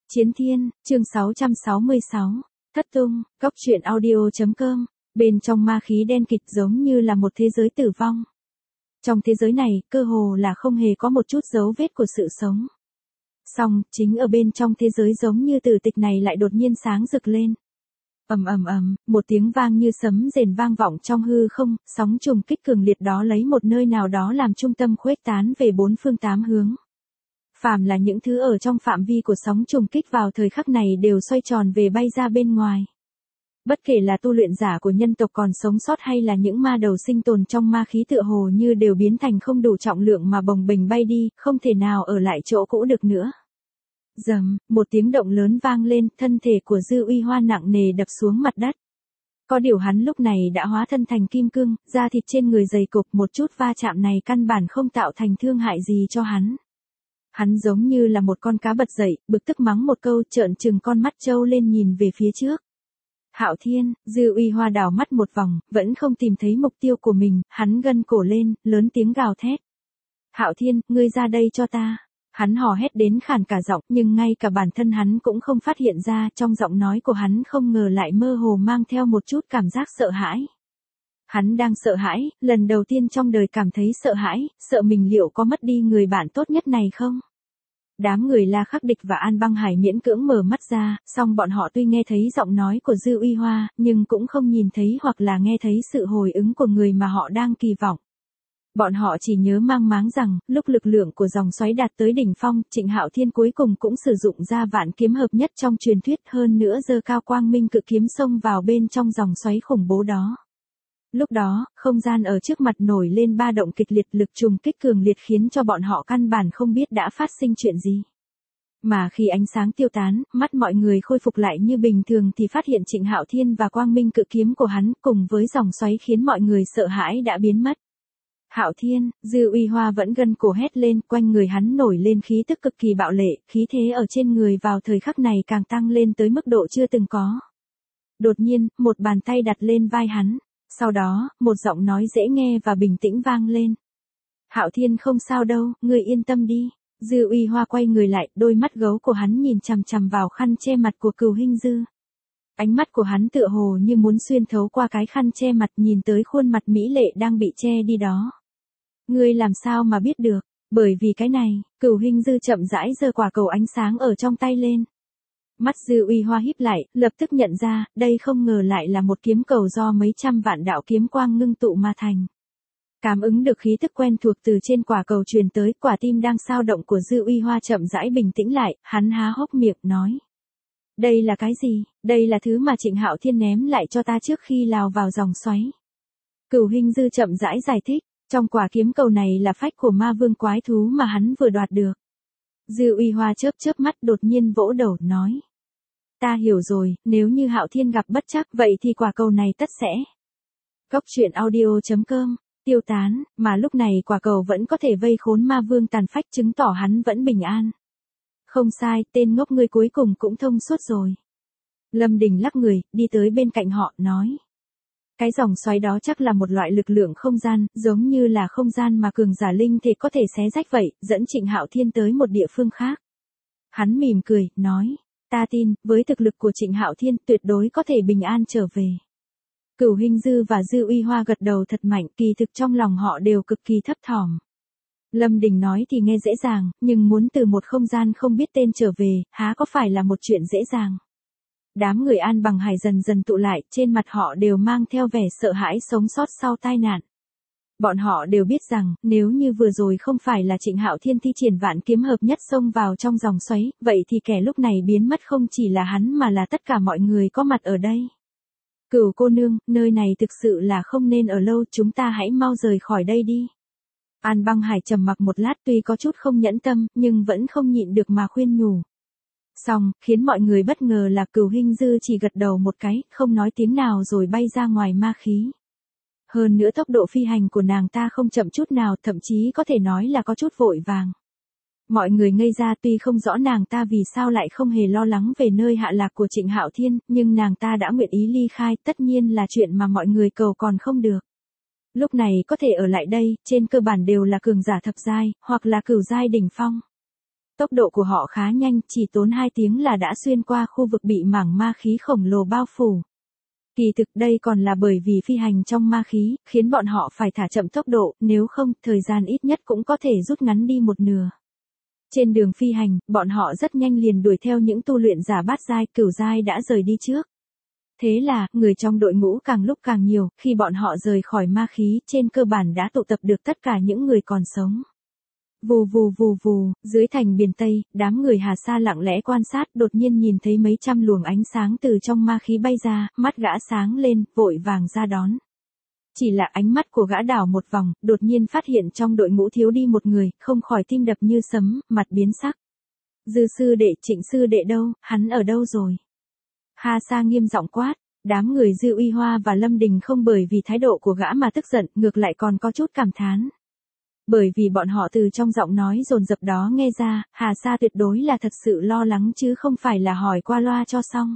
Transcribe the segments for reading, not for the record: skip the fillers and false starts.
Chiến Thiên, chương 666, Thất Tung, Góc truyện audio.com, bên trong ma khí đen kịt giống như là một thế giới tử vong. Trong thế giới này, cơ hồ là không hề có một chút dấu vết của sự sống. Song, chính ở bên trong thế giới giống như tử tịch này lại đột nhiên sáng rực lên. Ầm ầm ầm, một tiếng vang như sấm rền vang vọng trong hư không, sóng trùng kích cường liệt đó lấy một nơi nào đó làm trung tâm khuếch tán về bốn phương tám hướng. Phàm là những thứ ở trong phạm vi của sóng trùng kích vào thời khắc này đều xoay tròn về bay ra bên ngoài. Bất kể là tu luyện giả của nhân tộc còn sống sót hay là những ma đầu sinh tồn trong ma khí tựa hồ như đều biến thành không đủ trọng lượng mà bồng bềnh bay đi, không thể nào ở lại chỗ cũ được nữa. Rầm, một tiếng động lớn vang lên, thân thể của Dư Uy Hoa nặng nề đập xuống mặt đất. Có điều hắn lúc này đã hóa thân thành kim cương, da thịt trên người dày cộp, một chút va chạm này căn bản không tạo thành thương hại gì cho hắn. Hắn giống như là một con cá bật dậy, bực tức mắng một câu, trợn trừng con mắt trâu lên nhìn về phía trước. Hạo Thiên, Dư Uy Hoa đảo mắt một vòng, vẫn không tìm thấy mục tiêu của mình, hắn gân cổ lên, lớn tiếng gào thét. Hạo Thiên, ngươi ra đây cho ta. Hắn hò hét đến khàn cả giọng, nhưng ngay cả bản thân hắn cũng không phát hiện ra, trong giọng nói của hắn không ngờ lại mơ hồ mang theo một chút cảm giác sợ hãi. Hắn đang sợ hãi, lần đầu tiên trong đời cảm thấy sợ hãi, sợ mình liệu có mất đi người bạn tốt nhất này không? Đám người La Khắc Địch và An Băng Hải miễn cưỡng mở mắt ra, song bọn họ tuy nghe thấy giọng nói của Dư Uy Hoa, nhưng cũng không nhìn thấy hoặc là nghe thấy sự hồi ứng của người mà họ đang kỳ vọng. Bọn họ chỉ nhớ mang máng rằng, lúc lực lượng của dòng xoáy đạt tới đỉnh phong, Trịnh Hạo Thiên cuối cùng cũng sử dụng ra vạn kiếm hợp nhất trong truyền thuyết, hơn nữa giơ cao quang minh cự kiếm xông vào bên trong dòng xoáy khủng bố đó. Lúc đó, không gian ở trước mặt nổi lên ba động kịch liệt, lực trùng kích cường liệt khiến cho bọn họ căn bản không biết đã phát sinh chuyện gì. Mà khi ánh sáng tiêu tán, mắt mọi người khôi phục lại như bình thường thì phát hiện Trịnh Hạo Thiên và quang minh cự kiếm của hắn cùng với dòng xoáy khiến mọi người sợ hãi đã biến mất. Hạo Thiên, Dư Uy Hoa vẫn gân cổ hét lên, quanh người hắn nổi lên khí tức cực kỳ bạo lệ, khí thế ở trên người vào thời khắc này càng tăng lên tới mức độ chưa từng có. Đột nhiên, một bàn tay đặt lên vai hắn. Sau đó, một giọng nói dễ nghe và bình tĩnh vang lên. Hạo Thiên không sao đâu, ngươi yên tâm đi. Dư Uy Hoa quay người lại, đôi mắt gấu của hắn nhìn chằm chằm vào khăn che mặt của Cửu Hinh Dư. Ánh mắt của hắn tựa hồ như muốn xuyên thấu qua cái khăn che mặt nhìn tới khuôn mặt mỹ lệ đang bị che đi đó. Ngươi làm sao mà biết được, bởi vì cái này, Cửu Hinh Dư chậm rãi giơ quả cầu ánh sáng ở trong tay lên. Mắt Dư Uy Hoa híp lại, lập tức nhận ra, đây không ngờ lại là một kiếm cầu do mấy trăm vạn đạo kiếm quang ngưng tụ mà thành. Cảm ứng được khí tức quen thuộc từ trên quả cầu truyền tới, quả tim đang sao động của Dư Uy Hoa chậm rãi bình tĩnh lại, hắn há hốc miệng nói. Đây là cái gì? Đây là thứ mà Trịnh Hạo Thiên ném lại cho ta trước khi lao vào dòng xoáy. Cửu Hinh Dư chậm rãi giải thích, trong quả kiếm cầu này là phách của ma vương quái thú mà hắn vừa đoạt được. Dư Uy Hoa chớp chớp mắt đột nhiên vỗ đầu, nói. Ta hiểu rồi, nếu như Hạo Thiên gặp bất trắc vậy thì quả cầu này tất sẽ. Góc truyện audio.com, tiêu tán, mà lúc này quả cầu vẫn có thể vây khốn ma vương tàn phách chứng tỏ hắn vẫn bình an. Không sai, tên ngốc ngươi cuối cùng cũng thông suốt rồi. Lâm Đình lắc người, đi tới bên cạnh họ, nói. Cái dòng xoáy đó chắc là một loại lực lượng không gian, giống như là không gian mà cường giả linh thể có thể xé rách vậy, dẫn Trịnh Hạo Thiên tới một địa phương khác. Hắn mỉm cười, nói. Ta tin, với thực lực của Trịnh Hạo Thiên tuyệt đối có thể bình an trở về. Cửu Hinh Dư và Dư Uy Hoa gật đầu thật mạnh, kỳ thực trong lòng họ đều cực kỳ thấp thỏm. Lâm Đình nói thì nghe dễ dàng, nhưng muốn từ một không gian không biết tên trở về, há có phải là một chuyện dễ dàng. Đám người An Bằng Hải dần dần tụ lại, trên mặt họ đều mang theo vẻ sợ hãi sống sót sau tai nạn. Bọn họ đều biết rằng, nếu như vừa rồi không phải là Trịnh Hạo Thiên thi triển vạn kiếm hợp nhất xông vào trong dòng xoáy, vậy thì kẻ lúc này biến mất không chỉ là hắn mà là tất cả mọi người có mặt ở đây. Cửu cô nương, nơi này thực sự là không nên ở lâu, chúng ta hãy mau rời khỏi đây đi. An Băng Hải trầm mặc một lát, tuy có chút không nhẫn tâm, nhưng vẫn không nhịn được mà khuyên nhủ. Xong, khiến mọi người bất ngờ là Cửu Hinh Dư chỉ gật đầu một cái, không nói tiếng nào rồi bay ra ngoài ma khí. Hơn nữa tốc độ phi hành của nàng ta không chậm chút nào, thậm chí có thể nói là có chút vội vàng. Mọi người ngây ra, tuy không rõ nàng ta vì sao lại không hề lo lắng về nơi hạ lạc của Trịnh Hạo Thiên, nhưng nàng ta đã nguyện ý ly khai, tất nhiên là chuyện mà mọi người cầu còn không được. Lúc này có thể ở lại đây, trên cơ bản đều là cường giả thập giai, hoặc là cửu giai đỉnh phong. Tốc độ của họ khá nhanh, chỉ tốn 2 tiếng là đã xuyên qua khu vực bị mảng ma khí khổng lồ bao phủ. Kỳ thực đây còn là bởi vì phi hành trong ma khí, khiến bọn họ phải thả chậm tốc độ, nếu không, thời gian ít nhất cũng có thể rút ngắn đi một nửa. Trên đường phi hành, bọn họ rất nhanh liền đuổi theo những tu luyện giả bát giai, cửu giai đã rời đi trước. Thế là, người trong đội ngũ càng lúc càng nhiều, khi bọn họ rời khỏi ma khí, trên cơ bản đã tụ tập được tất cả những người còn sống. Vù vù vù vù, dưới thành biển Tây, đám người Hà Sa lặng lẽ quan sát, đột nhiên nhìn thấy mấy trăm luồng ánh sáng từ trong ma khí bay ra, mắt gã sáng lên, vội vàng ra đón. Chỉ là ánh mắt của gã đảo một vòng, đột nhiên phát hiện trong đội ngũ thiếu đi một người, không khỏi tim đập như sấm, mặt biến sắc. Dư sư đệ, Trịnh sư đệ đâu, hắn ở đâu rồi? Hà Sa nghiêm giọng quát, đám người Dư Uy Hoa và Lâm Đình không bởi vì thái độ của gã mà tức giận, ngược lại còn có chút cảm thán. Bởi vì bọn họ từ trong giọng nói dồn dập đó nghe ra, Hà Sa tuyệt đối là thật sự lo lắng chứ không phải là hỏi qua loa cho xong.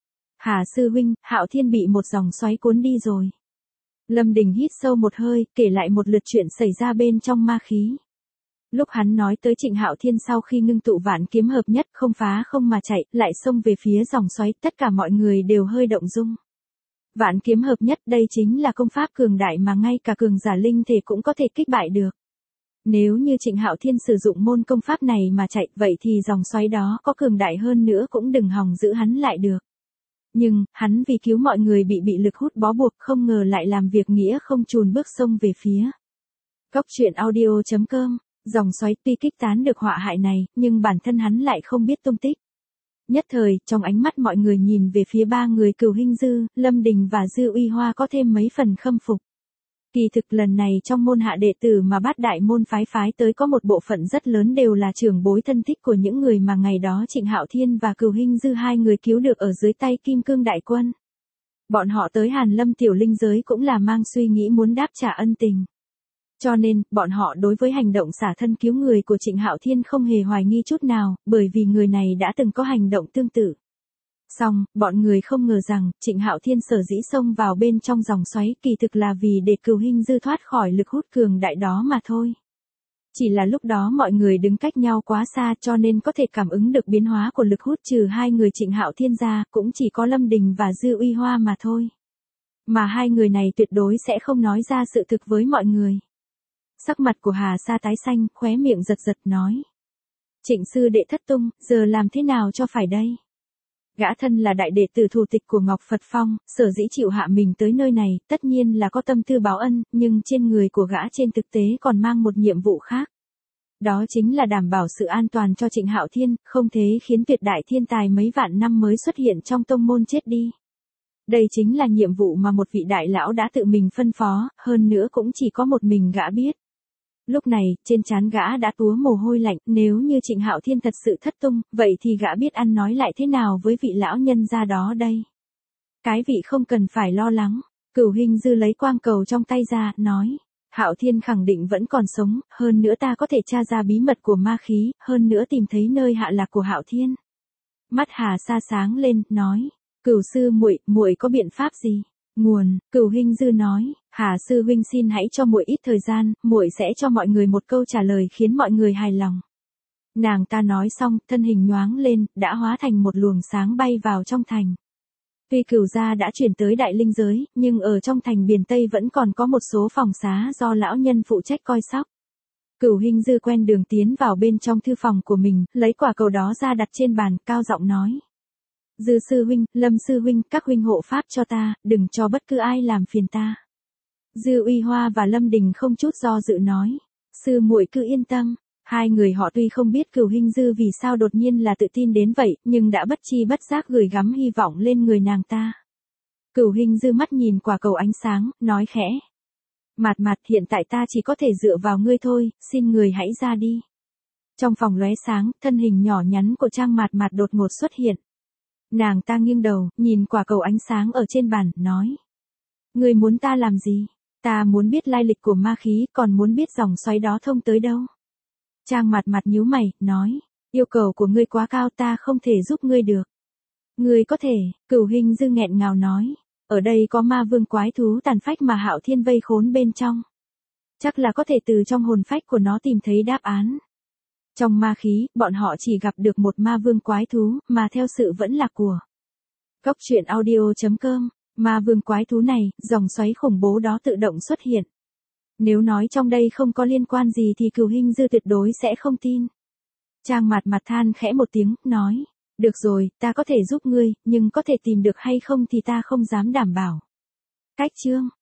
Hà sư huynh, Hạo Thiên bị một dòng xoáy cuốn đi rồi. Lâm Đình hít sâu một hơi, kể lại một lượt chuyện xảy ra bên trong ma khí. Lúc hắn nói tới Trịnh Hạo Thiên sau khi ngưng tụ vạn kiếm hợp nhất không phá không mà chạy, lại xông về phía dòng xoáy, tất cả mọi người đều hơi động dung. Vạn kiếm hợp nhất đây chính là công pháp cường đại mà ngay cả cường giả linh thể cũng có thể kích bại được. Nếu như Trịnh Hạo Thiên sử dụng môn công pháp này mà chạy, vậy thì dòng xoáy đó có cường đại hơn nữa cũng đừng hòng giữ hắn lại được. Nhưng, hắn vì cứu mọi người bị lực hút bó buộc không ngờ lại làm việc nghĩa không chùn bước xông về phía. Cốc truyện audio.com, dòng xoáy tuy kích tán được họa hại này, nhưng bản thân hắn lại không biết tung tích. Nhất thời, trong ánh mắt mọi người nhìn về phía ba người Cửu Hinh Dư, Lâm Đình và Dư Uy Hoa có thêm mấy phần khâm phục. Kỳ thực lần này trong môn hạ đệ tử mà Bát Đại môn phái tới có một bộ phận rất lớn đều là trưởng bối thân thích của những người mà ngày đó Trịnh Hạo Thiên và Cửu Hinh Dư hai người cứu được ở dưới tay Kim Cương Đại Quân. Bọn họ tới Hàn Lâm tiểu linh giới cũng là mang suy nghĩ muốn đáp trả ân tình. Cho nên, bọn họ đối với hành động xả thân cứu người của Trịnh Hạo Thiên không hề hoài nghi chút nào, bởi vì người này đã từng có hành động tương tự. Song, bọn người không ngờ rằng, Trịnh Hạo Thiên sở dĩ xông vào bên trong dòng xoáy kỳ thực là vì để Cửu Hinh Dư thoát khỏi lực hút cường đại đó mà thôi. Chỉ là lúc đó mọi người đứng cách nhau quá xa cho nên có thể cảm ứng được biến hóa của lực hút trừ hai người Trịnh Hạo Thiên ra, cũng chỉ có Lâm Đình và Dư Uy Hoa mà thôi. Mà hai người này tuyệt đối sẽ không nói ra sự thực với mọi người. Sắc mặt của Hà Sa tái xanh, khóe miệng giật giật nói. Trịnh sư đệ thất tung, giờ làm thế nào cho phải đây? Gã thân là đại đệ tử thủ tịch của Ngọc Phật Phong, sở dĩ chịu hạ mình tới nơi này, tất nhiên là có tâm tư báo ân, nhưng trên người của gã trên thực tế còn mang một nhiệm vụ khác. Đó chính là đảm bảo sự an toàn cho Trịnh Hạo Thiên, không thế khiến tuyệt đại thiên tài mấy vạn năm mới xuất hiện trong tông môn chết đi. Đây chính là nhiệm vụ mà một vị đại lão đã tự mình phân phó, hơn nữa cũng chỉ có một mình gã biết. Lúc này, trên trán gã đã túa mồ hôi lạnh, nếu như Trịnh Hạo Thiên thật sự thất tung, vậy thì gã biết ăn nói lại thế nào với vị lão nhân gia đó đây? Cái vị không cần phải lo lắng, Cửu Hinh Dư lấy quang cầu trong tay ra, nói, Hạo Thiên khẳng định vẫn còn sống, hơn nữa ta có thể tra ra bí mật của ma khí, hơn nữa tìm thấy nơi hạ lạc của Hạo Thiên. Mắt Hà Sa sáng lên, nói, Cửu sư muội có biện pháp gì? Nguồn, Cửu Hinh Dư nói, Hà sư huynh xin hãy cho muội ít thời gian, muội sẽ cho mọi người một câu trả lời khiến mọi người hài lòng. Nàng ta nói xong, thân hình nhoáng lên, đã hóa thành một luồng sáng bay vào trong thành. Tuy Cửu gia đã chuyển tới đại linh giới, nhưng ở trong thành biển Tây vẫn còn có một số phòng xá do lão nhân phụ trách coi sóc. Cửu Hinh Dư quen đường tiến vào bên trong thư phòng của mình, lấy quả cầu đó ra đặt trên bàn, cao giọng nói. Dư sư huynh, Lâm sư huynh, các huynh hộ pháp cho ta, đừng cho bất cứ ai làm phiền ta. Dư Uy Hoa và Lâm Đình không chút do dự nói, sư muội cứ yên tâm. Hai người họ tuy không biết Cửu Hinh Dư vì sao đột nhiên là tự tin đến vậy, nhưng đã bất chi bất giác gửi gắm hy vọng lên người nàng ta. Cửu Hinh Dư mắt nhìn quả cầu ánh sáng, nói khẽ. Mạt Mạt, hiện tại ta chỉ có thể dựa vào ngươi thôi, xin người hãy ra đi. Trong phòng lóe sáng, thân hình nhỏ nhắn của Trang Mạt Mạt đột ngột xuất hiện. Nàng ta nghiêng đầu, nhìn quả cầu ánh sáng ở trên bàn, nói. Ngươi muốn ta làm gì? Ta muốn biết lai lịch của ma khí, còn muốn biết dòng xoáy đó thông tới đâu. Trang Mạt Mạt nhíu mày, nói. Yêu cầu của ngươi quá cao, ta không thể giúp ngươi được. Ngươi có thể, Cửu Hinh Dư nghẹn ngào nói. Ở đây có ma vương quái thú tàn phách mà Hạo Thiên vây khốn bên trong. Chắc là có thể từ trong hồn phách của nó tìm thấy đáp án. Trong ma khí, bọn họ chỉ gặp được một ma vương quái thú, mà theo sự vẫn lạc của Cốc truyện audio.com, ma vương quái thú này, dòng xoáy khủng bố đó tự động xuất hiện. Nếu nói trong đây không có liên quan gì thì Cửu Hinh Dư tuyệt đối sẽ không tin. Trang Mạt Mạt than khẽ một tiếng, nói, được rồi, ta có thể giúp ngươi, nhưng có thể tìm được hay không thì ta không dám đảm bảo. Cách chương